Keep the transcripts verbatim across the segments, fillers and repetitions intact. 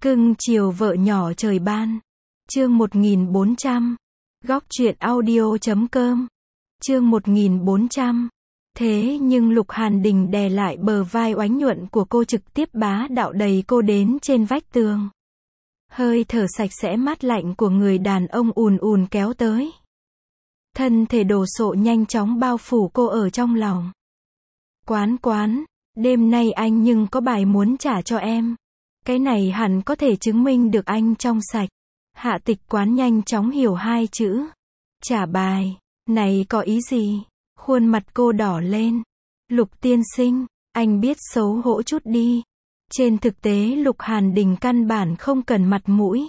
Cưng chiều vợ nhỏ trời ban. Chương một nghìn bốn trăm. Góc truyện audio chấm com. Chương một nghìn bốn trăm. Thế nhưng Lục Hàn Đình đè lại bờ vai oánh nhuận của cô, trực tiếp bá đạo đẩy cô đến trên vách tường. Hơi thở sạch sẽ mát lạnh của người đàn ông ùn ùn kéo tới. Thân thể đồ sộ nhanh chóng bao phủ cô ở trong lòng. Quán quán, đêm nay anh nhưng có bài muốn trả cho em. Cái này hẳn có thể chứng minh được anh trong sạch. Hạ Tịch Quán nhanh chóng hiểu hai chữ. Trả bài, này có ý gì? Khuôn mặt cô đỏ lên. Lục tiên sinh, anh biết xấu hổ chút đi. Trên thực tế Lục Hàn Đình căn bản không cần mặt mũi.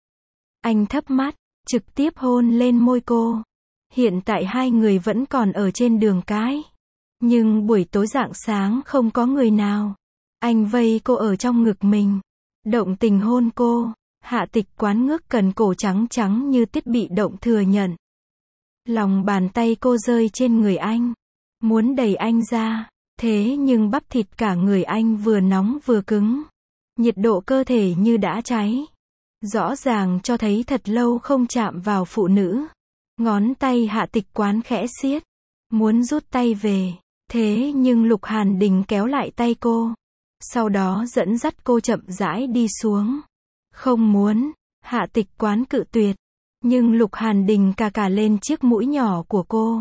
Anh thấp mắt, trực tiếp hôn lên môi cô. Hiện tại hai người vẫn còn ở trên đường cái. Nhưng buổi tối rạng sáng không có người nào. Anh vây cô ở trong ngực mình. Động tình hôn cô. Hạ Tịch Quán ngước cần cổ trắng trắng như tiết bị động thừa nhận. Lòng bàn tay cô rơi trên người anh. Muốn đẩy anh ra. Thế nhưng bắp thịt cả người anh vừa nóng vừa cứng. Nhiệt độ cơ thể như đã cháy. Rõ ràng cho thấy thật lâu không chạm vào phụ nữ. Ngón tay Hạ Tịch Quán khẽ siết. Muốn rút tay về. Thế nhưng Lục Hàn Đình kéo lại tay cô. Sau đó dẫn dắt cô chậm rãi đi xuống. Không muốn. Hạ Tịch Quán cự tuyệt. Nhưng Lục Hàn Đình cà cà lên chiếc mũi nhỏ của cô.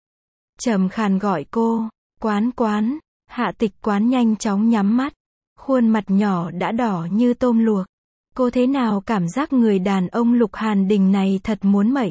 Trầm khàn gọi cô. Quán quán. Hạ Tịch Quán nhanh chóng nhắm mắt. Khuôn mặt nhỏ đã đỏ như tôm luộc. Cô thế nào cảm giác người đàn ông Lục Hàn Đình này thật muốn mệnh.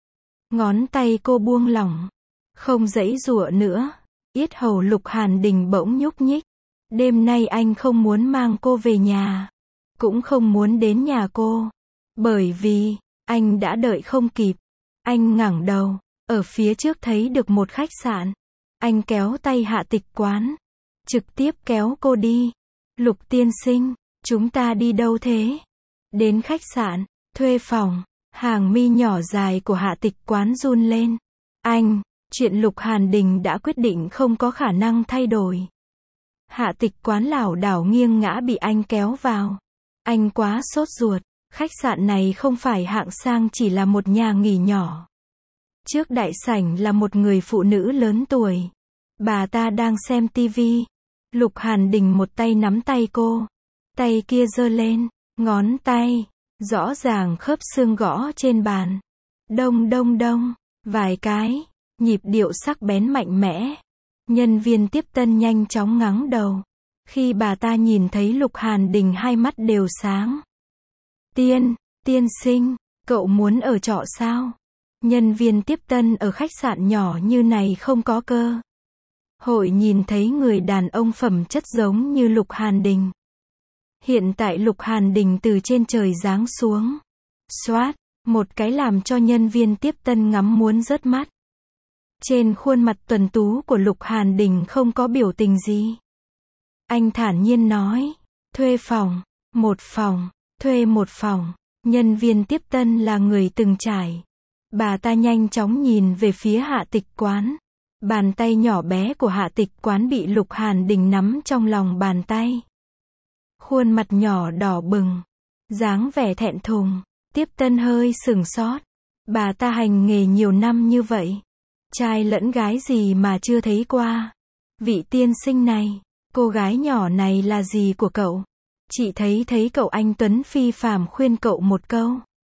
Ngón tay cô buông lỏng. Không giãy giụa nữa. Yết hầu Lục Hàn Đình bỗng nhúc nhích. Đêm nay anh không muốn mang cô về nhà. Cũng không muốn đến nhà cô. Bởi vì, anh đã đợi không kịp. Anh ngẩng đầu. Ở phía trước thấy được một khách sạn. Anh kéo tay Hạ Tịch Quán. Trực tiếp kéo cô đi. Lục tiên sinh, chúng ta đi đâu thế? Đến khách sạn, thuê phòng. Hàng mi nhỏ dài của Hạ Tịch Quán run lên. Anh, chuyện Lục Hàn Đình đã quyết định không có khả năng thay đổi. Hạ Tịch Quán lảo đảo nghiêng ngã bị anh kéo vào. Anh quá sốt ruột. Khách sạn này không phải hạng sang, chỉ là một nhà nghỉ nhỏ. Trước đại sảnh là một người phụ nữ lớn tuổi. Bà ta đang xem tivi. Lục Hàn Đình một tay nắm tay cô. Tay kia giơ lên. Ngón tay. Rõ ràng khớp xương gõ trên bàn. Đông đông đông. Vài cái. Nhịp điệu sắc bén mạnh mẽ. Nhân viên tiếp tân nhanh chóng ngẩng đầu. Khi bà ta nhìn thấy Lục Hàn Đình hai mắt đều sáng. Tiên, tiên sinh, cậu muốn ở trọ sao? Nhân viên tiếp tân ở khách sạn nhỏ như này không có cơ hội nhìn thấy người đàn ông phẩm chất giống như Lục Hàn Đình. Hiện tại Lục Hàn Đình từ trên trời giáng xuống. Xoát, một cái làm cho nhân viên tiếp tân ngắm muốn rớt mắt. Trên khuôn mặt tuấn tú của Lục Hàn Đình không có biểu tình gì. Anh thản nhiên nói, thuê phòng, một phòng, thuê một phòng. Nhân viên tiếp tân là người từng trải. Bà ta nhanh chóng nhìn về phía Hạ Tịch Quán. Bàn tay nhỏ bé của Hạ Tịch Quán bị Lục Hàn Đình nắm trong lòng bàn tay. Khuôn mặt nhỏ đỏ bừng. Dáng vẻ thẹn thùng. Tiếp tân hơi sừng sốt. Bà ta hành nghề nhiều năm như vậy. Trai lẫn gái gì mà chưa thấy qua. Vị tiên sinh này, cô gái nhỏ này là gì của cậu? Chị thấy thấy cậu anh tuấn phi phàm, khuyên cậu một câu.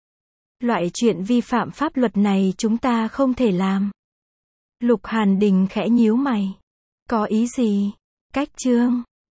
Loại chuyện vi phạm pháp luật này chúng ta không thể làm. Lục Hàn Đình khẽ nhíu mày. Có ý gì? Cách chương.